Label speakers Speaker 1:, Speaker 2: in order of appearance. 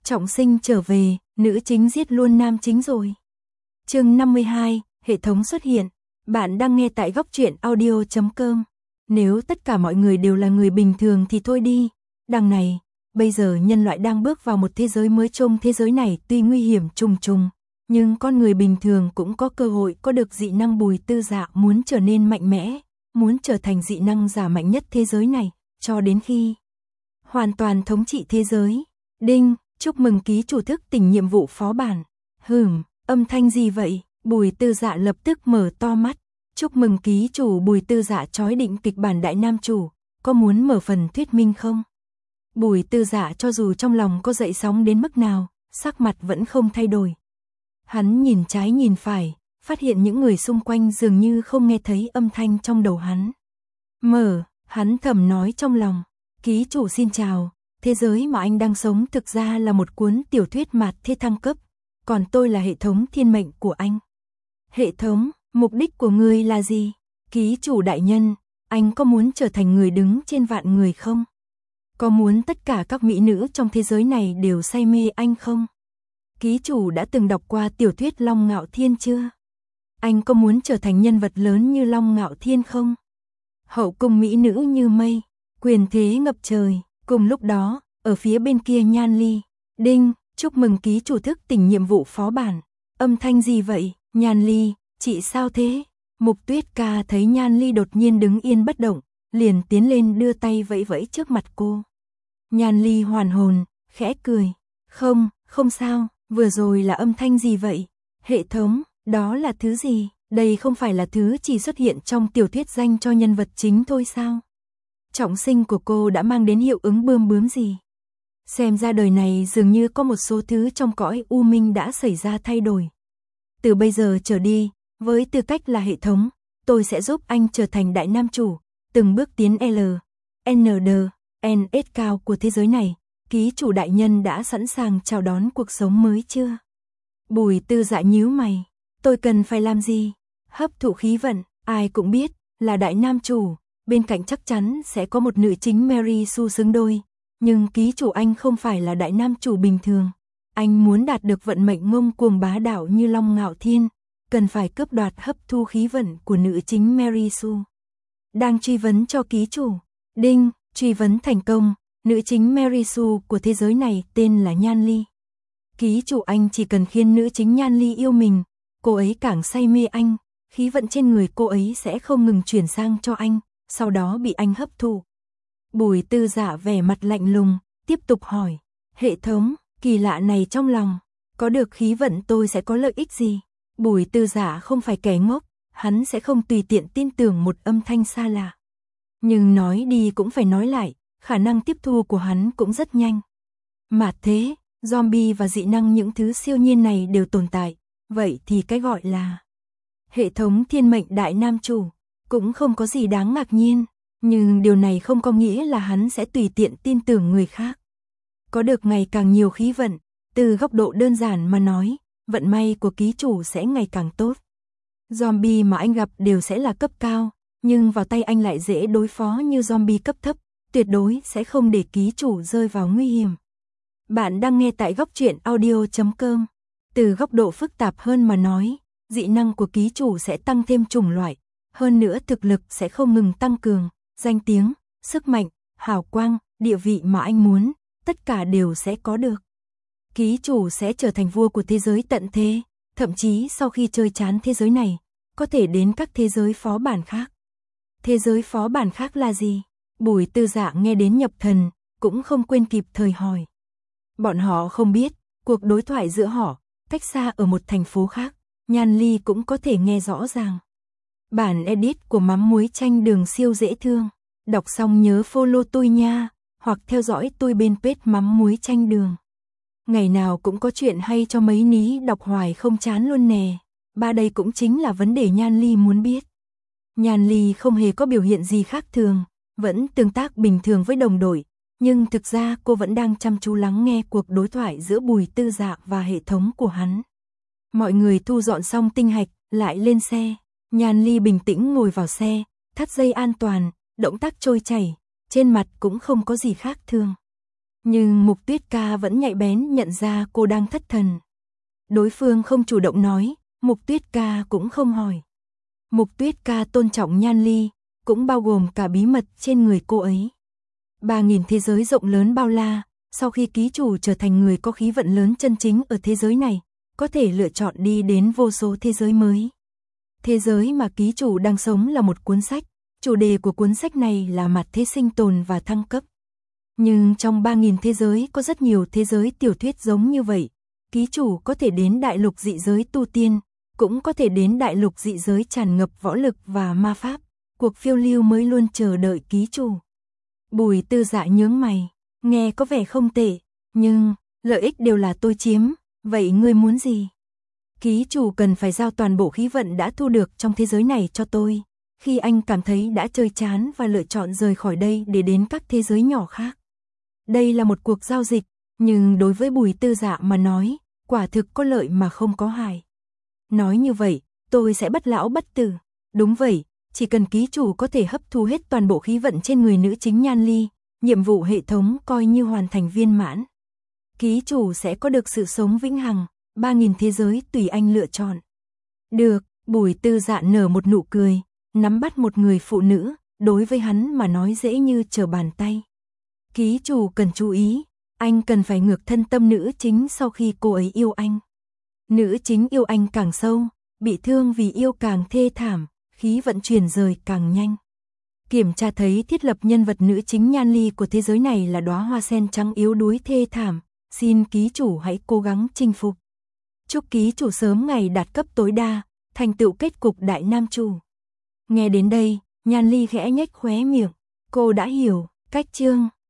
Speaker 1: Trọng sinh trở về, nữ chính giết luôn nam chính rồi. Chương 52, hệ thống xuất hiện. Bạn đang nghe tại góc truyện audio.com. Nếu tất cả mọi người đều là người bình thường thì thôi đi. Đằng này, bây giờ nhân loại đang bước vào một thế giới mới. Trong thế giới này tuy nguy hiểm trùng trùng, nhưng con người bình thường cũng có cơ hội có được dị năng. Bùi Tư Dạ muốn trở nên mạnh mẽ, muốn trở thành dị năng giả mạnh nhất thế giới này, cho đến khi hoàn toàn thống trị thế giới. Đinh, chúc mừng ký chủ thức tỉnh nhiệm vụ phó bản. Âm thanh gì vậy? Bùi Tư Dạ lập tức mở to mắt. Chúc mừng ký chủ. Bùi Tư Dạ chói định kịch bản đại nam chủ, có muốn mở phần thuyết minh không? Bùi Tư Dạ cho dù trong lòng có dậy sóng đến mức nào, sắc mặt vẫn không thay đổi. Hắn nhìn trái nhìn phải, phát hiện những người xung quanh dường như không nghe thấy âm thanh trong đầu hắn. Hắn thầm nói trong lòng, ký chủ xin chào, thế giới mà anh đang sống thực ra là một cuốn tiểu thuyết mạt thế thăng cấp, còn tôi là hệ thống thiên mệnh của anh. Hệ thống, mục đích của ngươi là gì? Ký chủ đại nhân, anh có muốn trở thành người đứng trên vạn người không? Có muốn tất cả các mỹ nữ trong thế giới này đều say mê anh không? Ký chủ đã từng đọc qua tiểu thuyết Long Ngạo Thiên chưa? Anh có muốn trở thành nhân vật lớn như Long Ngạo Thiên không? Hậu cung mỹ nữ như mây, quyền thế ngập trời. Cùng lúc đó, ở phía bên kia Nhan Ly. Đinh, chúc mừng ký chủ thức tỉnh nhiệm vụ phó bản. Âm thanh gì vậy? Nhan Ly, chị sao thế? Mục Tuyết Ca thấy Nhan Ly đột nhiên đứng yên bất động, liền tiến lên đưa tay vẫy vẫy trước mặt cô. Nhan Ly hoàn hồn, khẽ cười. Không sao, vừa rồi là âm thanh gì vậy? Hệ thống, đó là thứ gì? Đây không phải là thứ chỉ xuất hiện trong tiểu thuyết dành cho nhân vật chính thôi sao? Trọng sinh của cô đã mang đến hiệu ứng bươm bướm gì? Xem ra đời này dường như có một số thứ trong cõi u minh đã xảy ra thay đổi. Từ bây giờ trở đi, với tư cách là hệ thống, tôi sẽ giúp anh trở thành đại nam chủ, từng bước tiến NS cao của thế giới này. Ký chủ đại nhân đã sẵn sàng chào đón cuộc sống mới chưa? Bùi Tư Dạ nhíu mày, tôi cần phải làm gì? Hấp thụ khí vận, ai cũng biết, là đại nam chủ, bên cạnh chắc chắn sẽ có một nữ chính Mary Sue xứng đôi, nhưng ký chủ anh không phải là đại nam chủ bình thường. Anh muốn đạt được vận mệnh ngông cuồng bá đạo như Long Ngạo Thiên, cần phải cướp đoạt hấp thu khí vận của nữ chính Mary Sue. Đang truy vấn cho ký chủ. Đinh, truy vấn thành công. Nữ chính Mary Sue của thế giới này tên là Nhan Ly. Ký chủ anh chỉ cần khiến nữ chính Nhan Ly yêu mình, cô ấy càng say mê anh, khí vận trên người cô ấy sẽ không ngừng chuyển sang cho anh, sau đó bị anh hấp thụ. Bùi Tư Dạ vẻ mặt lạnh lùng, tiếp tục hỏi, hệ thống, kỳ lạ này trong lòng, có được khí vận tôi sẽ có lợi ích gì? Bùi Tư Dạ không phải kẻ ngốc, hắn sẽ không tùy tiện tin tưởng một âm thanh xa lạ. Nhưng nói đi cũng phải nói lại, khả năng tiếp thu của hắn cũng rất nhanh. Mà thế, zombie và dị năng những thứ siêu nhiên này đều tồn tại, vậy thì cái gọi là hệ thống thiên mệnh đại nam chủ cũng không có gì đáng ngạc nhiên, nhưng điều này không có nghĩa là hắn sẽ tùy tiện tin tưởng người khác. Có được ngày càng nhiều khí vận, từ góc độ đơn giản mà nói, vận may của ký chủ sẽ ngày càng tốt. Zombie mà anh gặp đều sẽ là cấp cao, nhưng vào tay anh lại dễ đối phó như zombie cấp thấp, tuyệt đối sẽ không để ký chủ rơi vào nguy hiểm. Bạn đang nghe tại góc truyện audio.com. Từ góc độ phức tạp hơn mà nói, dị năng của ký chủ sẽ tăng thêm chủng loại, hơn nữa thực lực sẽ không ngừng tăng cường, danh tiếng, sức mạnh, hào quang, địa vị mà anh muốn, tất cả đều sẽ có được. Ký chủ sẽ trở thành vua của thế giới tận thế, thậm chí sau khi chơi chán thế giới này, có thể đến các thế giới phó bản khác. Thế giới phó bản khác là gì? Bùi Tư Dạ nghe đến nhập thần, cũng không quên kịp thời hỏi. Bọn họ không biết, cuộc đối thoại giữa họ, cách xa ở một thành phố khác, Nhan Ly cũng có thể nghe rõ ràng. Bản edit của mắm muối chanh đường siêu dễ thương, đọc xong nhớ follow tôi nha, hoặc theo dõi tôi bên page mắm muối chanh đường. Ngày nào cũng có chuyện hay cho mấy ní đọc hoài không chán luôn nè. Đây cũng chính là vấn đề Nhan Ly muốn biết. Nhan Ly không hề có biểu hiện gì khác thường, vẫn tương tác bình thường với đồng đội, nhưng thực ra cô vẫn đang chăm chú lắng nghe cuộc đối thoại giữa Bùi Tư Dạ và hệ thống của hắn. Mọi người thu dọn xong tinh hạch, lại lên xe. Nhan Ly bình tĩnh ngồi vào xe, thắt dây an toàn, động tác trôi chảy, trên mặt cũng không có gì khác thường. Nhưng Mục Tuyết Ca vẫn nhạy bén nhận ra cô đang thất thần. Đối phương không chủ động nói, Mục Tuyết Ca cũng không hỏi. Mục Tuyết Ca tôn trọng Nhan Ly, cũng bao gồm cả bí mật trên người cô ấy. 3.000 thế giới rộng lớn bao la, sau khi ký chủ trở thành người có khí vận lớn chân chính ở thế giới này, có thể lựa chọn đi đến vô số thế giới mới. Thế giới mà ký chủ đang sống là một cuốn sách, chủ đề của cuốn sách này là mặt thế sinh tồn và thăng cấp. Nhưng trong 3.000 thế giới có rất nhiều thế giới tiểu thuyết giống như vậy, ký chủ có thể đến đại lục dị giới tu tiên, cũng có thể đến đại lục dị giới tràn ngập võ lực và ma pháp, cuộc phiêu lưu mới luôn chờ đợi ký chủ. Bùi Tư Dạ nhướng mày, nghe có vẻ không tệ, nhưng lợi ích đều là tôi chiếm, vậy ngươi muốn gì? Ký chủ cần phải giao toàn bộ khí vận đã thu được trong thế giới này cho tôi, khi anh cảm thấy đã chơi chán và lựa chọn rời khỏi đây để đến các thế giới nhỏ khác. Đây là một cuộc giao dịch, nhưng đối với Bùi Tư Dạ mà nói, quả thực có lợi mà không có hại. Nói như vậy, tôi sẽ bất lão bất tử. Đúng vậy, chỉ cần ký chủ có thể hấp thu hết toàn bộ khí vận trên người nữ chính Nhan Ly, nhiệm vụ hệ thống coi như hoàn thành viên mãn. Ký chủ sẽ có được sự sống vĩnh hằng, 3.000 thế giới tùy anh lựa chọn. Được, Bùi Tư Dạ nở một nụ cười, nắm bắt một người phụ nữ, đối với hắn mà nói dễ như trở bàn tay. Ký chủ cần chú ý, anh cần phải ngược thân tâm nữ chính sau khi cô ấy yêu anh. Nữ chính yêu anh càng sâu, bị thương vì yêu càng thê thảm, khí vận chuyển rời càng nhanh. Kiểm tra thấy thiết lập nhân vật nữ chính Nhan Ly của thế giới này là đóa hoa sen trắng yếu đuối thê thảm, xin ký chủ hãy cố gắng chinh phục. Chúc ký chủ sớm ngày đạt cấp tối đa, thành tựu kết cục đại nam chủ. Nghe đến đây, Nhan Ly khẽ nhếch khóe miệng, cô đã hiểu, cách chương